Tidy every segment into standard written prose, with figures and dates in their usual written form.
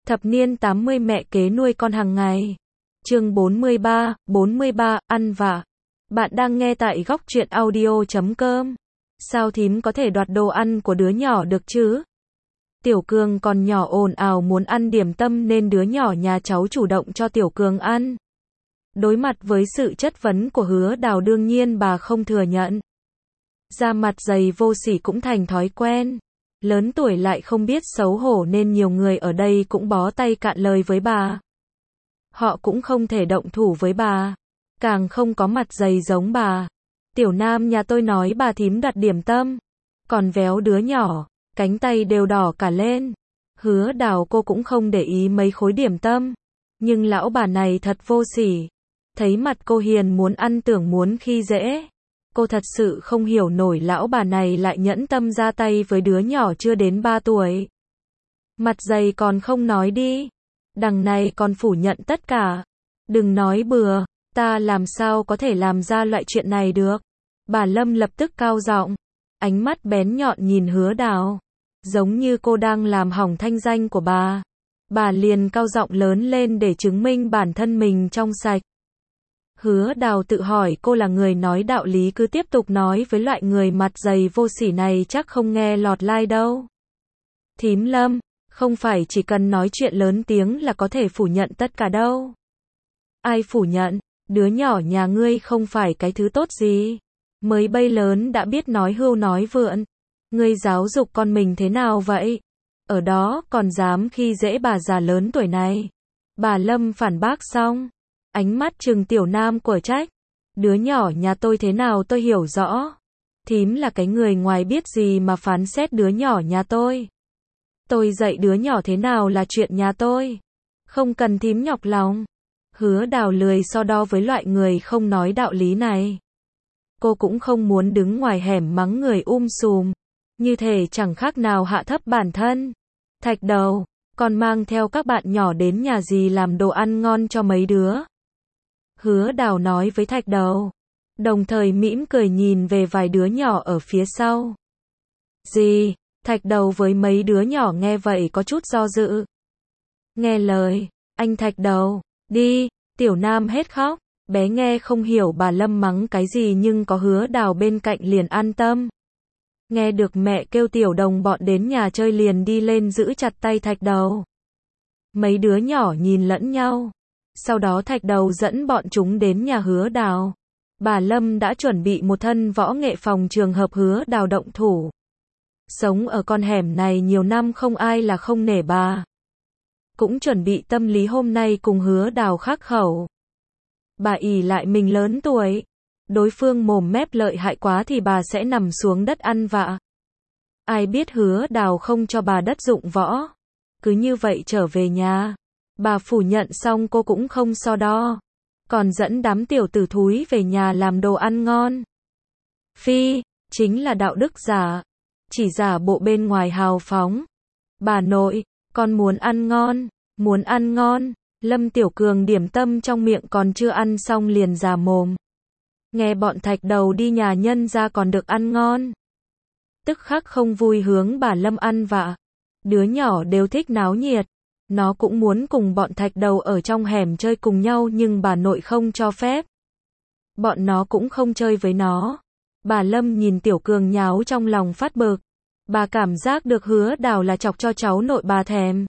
Thập niên 80 mẹ kế nuôi con hàng ngày. Chương 43, ăn vạ. Bạn đang nghe tại góc truyện audio.com. Sao thím có thể đoạt đồ ăn của đứa nhỏ được chứ? Tiểu Cường còn nhỏ ồn ào muốn ăn điểm tâm nên đứa nhỏ nhà cháu chủ động cho Tiểu Cường ăn. Đối mặt với sự chất vấn của Hứa Đào đương nhiên bà không thừa nhận. Da mặt dày vô sỉ cũng thành thói quen. Lớn tuổi lại không biết xấu hổ nên nhiều người ở đây cũng bó tay cạn lời với bà. Họ cũng không thể động thủ với bà, càng không có mặt dày giống bà. Tiểu Nam nhà tôi nói bà thím đặt điểm tâm, còn véo đứa nhỏ, cánh tay đều đỏ cả lên. Hứa Đào cô cũng không để ý mấy khối điểm tâm, nhưng lão bà này thật vô sỉ. Thấy mặt cô hiền muốn ăn tưởng muốn khi dễ. Cô thật sự không hiểu nổi lão bà này lại nhẫn tâm ra tay với đứa nhỏ chưa đến 3 tuổi. Mặt dày còn không nói đi. Đằng này còn phủ nhận tất cả. Đừng nói bừa, ta làm sao có thể làm ra loại chuyện này được. Bà Lâm lập tức cao giọng, ánh mắt bén nhọn nhìn Hứa Đào, giống như cô đang làm hỏng thanh danh của bà. Bà liền cao giọng lớn lên để chứng minh bản thân mình trong sạch. Hứa Đào tự hỏi cô là người nói đạo lý cứ tiếp tục nói với loại người mặt dày vô sỉ này chắc không nghe lọt tai đâu. Thím Lâm, không phải chỉ cần nói chuyện lớn tiếng là có thể phủ nhận tất cả đâu. Ai phủ nhận, đứa nhỏ nhà ngươi không phải cái thứ tốt gì. Mới bay lớn đã biết nói hưu nói vượn. Ngươi giáo dục con mình thế nào vậy? Ở đó còn dám khi dễ bà già lớn tuổi này. Bà Lâm phản bác xong, ánh mắt trừng Tiểu Nam của trách. Đứa nhỏ nhà tôi thế nào tôi hiểu rõ. Thím là cái người ngoài biết gì mà phán xét đứa nhỏ nhà tôi. Tôi dạy đứa nhỏ thế nào là chuyện nhà tôi. Không cần thím nhọc lòng. Hứa Đào lười so đo với loại người không nói đạo lý này. Cô cũng không muốn đứng ngoài hẻm mắng người sùm. Như thể chẳng khác nào hạ thấp bản thân. Thạch Đầu, còn mang theo các bạn nhỏ đến nhà dì làm đồ ăn ngon cho mấy đứa. Hứa Đào nói với Thạch Đầu, đồng thời mỉm cười nhìn về vài đứa nhỏ ở phía sau. Dì, Thạch Đầu với mấy đứa nhỏ nghe vậy có chút do dự. Nghe lời, anh Thạch Đầu, đi. Tiểu Nam hết khóc, bé nghe không hiểu bà Lâm mắng cái gì nhưng có Hứa Đào bên cạnh liền an tâm. Nghe được mẹ kêu tiểu đồng bọn đến nhà chơi liền đi lên giữ chặt tay Thạch Đầu. Mấy đứa nhỏ nhìn lẫn nhau. Sau đó Thạch Đầu dẫn bọn chúng đến nhà Hứa Đào. Bà Lâm đã chuẩn bị một thân võ nghệ phòng trường hợp Hứa Đào động thủ. Sống ở con hẻm này nhiều năm không ai là không nể bà. Cũng chuẩn bị tâm lý hôm nay cùng Hứa Đào khắc khẩu. Bà ỷ lại mình lớn tuổi. Đối phương mồm mép lợi hại quá thì bà sẽ nằm xuống đất ăn vạ. Ai biết Hứa Đào không cho bà đất dụng võ. Cứ như vậy trở về nhà. Bà phủ nhận xong cô cũng không so đo. Còn dẫn đám tiểu tử thúi về nhà làm đồ ăn ngon. Phi, chính là đạo đức giả. Chỉ giả bộ bên ngoài hào phóng. Bà nội, con muốn ăn ngon, muốn ăn ngon. Lâm Tiểu Cường điểm tâm trong miệng còn chưa ăn xong liền già mồm. Nghe bọn Thạch Đầu đi nhà nhân ra còn được ăn ngon. Tức khắc không vui hướng bà Lâm ăn vạ. Đứa nhỏ đều thích náo nhiệt. Nó cũng muốn cùng bọn Thạch Đầu ở trong hẻm chơi cùng nhau nhưng bà nội không cho phép. Bọn nó cũng không chơi với nó. Bà Lâm nhìn Tiểu Cường nháo trong lòng phát bực. Bà cảm giác được Hứa Đào là chọc cho cháu nội bà thèm.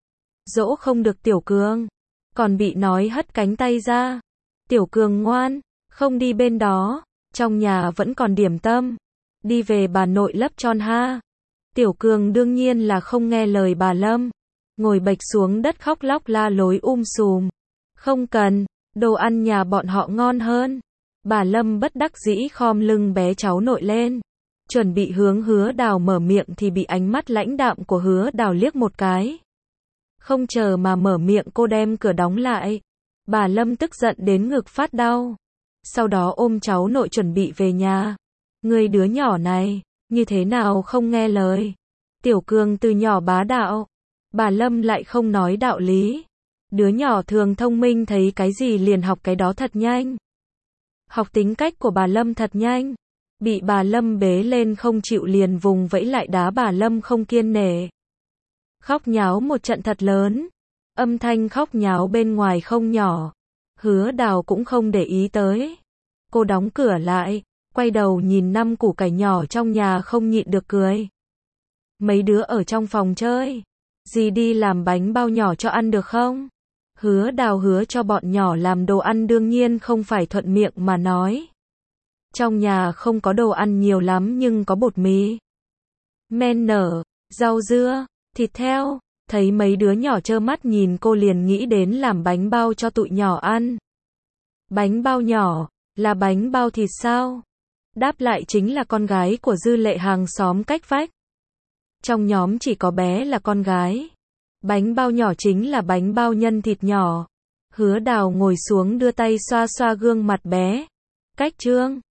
Dỗ không được Tiểu Cường. Còn bị nói hất cánh tay ra. Tiểu Cường ngoan, không đi bên đó. Trong nhà vẫn còn điểm tâm. Đi về bà nội lấp tròn ha. Tiểu Cường đương nhiên là không nghe lời bà Lâm. Ngồi bệch xuống đất khóc lóc la lối sùm. Không cần, đồ ăn nhà bọn họ ngon hơn. Bà Lâm bất đắc dĩ khom lưng bé cháu nội lên. Chuẩn bị hướng Hứa Đào mở miệng thì bị ánh mắt lãnh đạm của Hứa Đào liếc một cái. Không chờ mà mở miệng cô đem cửa đóng lại. Bà Lâm tức giận đến ngực phát đau. Sau đó ôm cháu nội chuẩn bị về nhà. Người đứa nhỏ này, như thế nào không nghe lời. Tiểu Cường từ nhỏ bá đạo. Bà Lâm lại không nói đạo lý. Đứa nhỏ thường thông minh thấy cái gì liền học cái đó thật nhanh. Học tính cách của bà Lâm thật nhanh. Bị bà Lâm bế lên không chịu liền vùng vẫy lại đá bà Lâm không kiên nể. Khóc nháo một trận thật lớn. Âm thanh khóc nháo bên ngoài không nhỏ. Hứa Đào cũng không để ý tới. Cô đóng cửa lại, quay đầu nhìn 5 củ cải nhỏ trong nhà không nhịn được cười. Mấy đứa ở trong phòng chơi. Dì đi làm bánh bao nhỏ cho ăn được không? Hứa Đào hứa cho bọn nhỏ làm đồ ăn đương nhiên không phải thuận miệng mà nói. Trong nhà không có đồ ăn nhiều lắm nhưng có bột mì, men nở, rau dưa, thịt heo. Thấy mấy đứa nhỏ trơ mắt nhìn cô liền nghĩ đến làm bánh bao cho tụi nhỏ ăn. Bánh bao nhỏ, là bánh bao thịt sao? Đáp lại chính là con gái của Dư Lệ hàng xóm cách vách. Trong nhóm chỉ có bé là con gái. Bánh bao nhỏ chính là bánh bao nhân thịt nhỏ. Hứa Đào ngồi xuống đưa tay xoa xoa gương mặt bé. Cách Trương.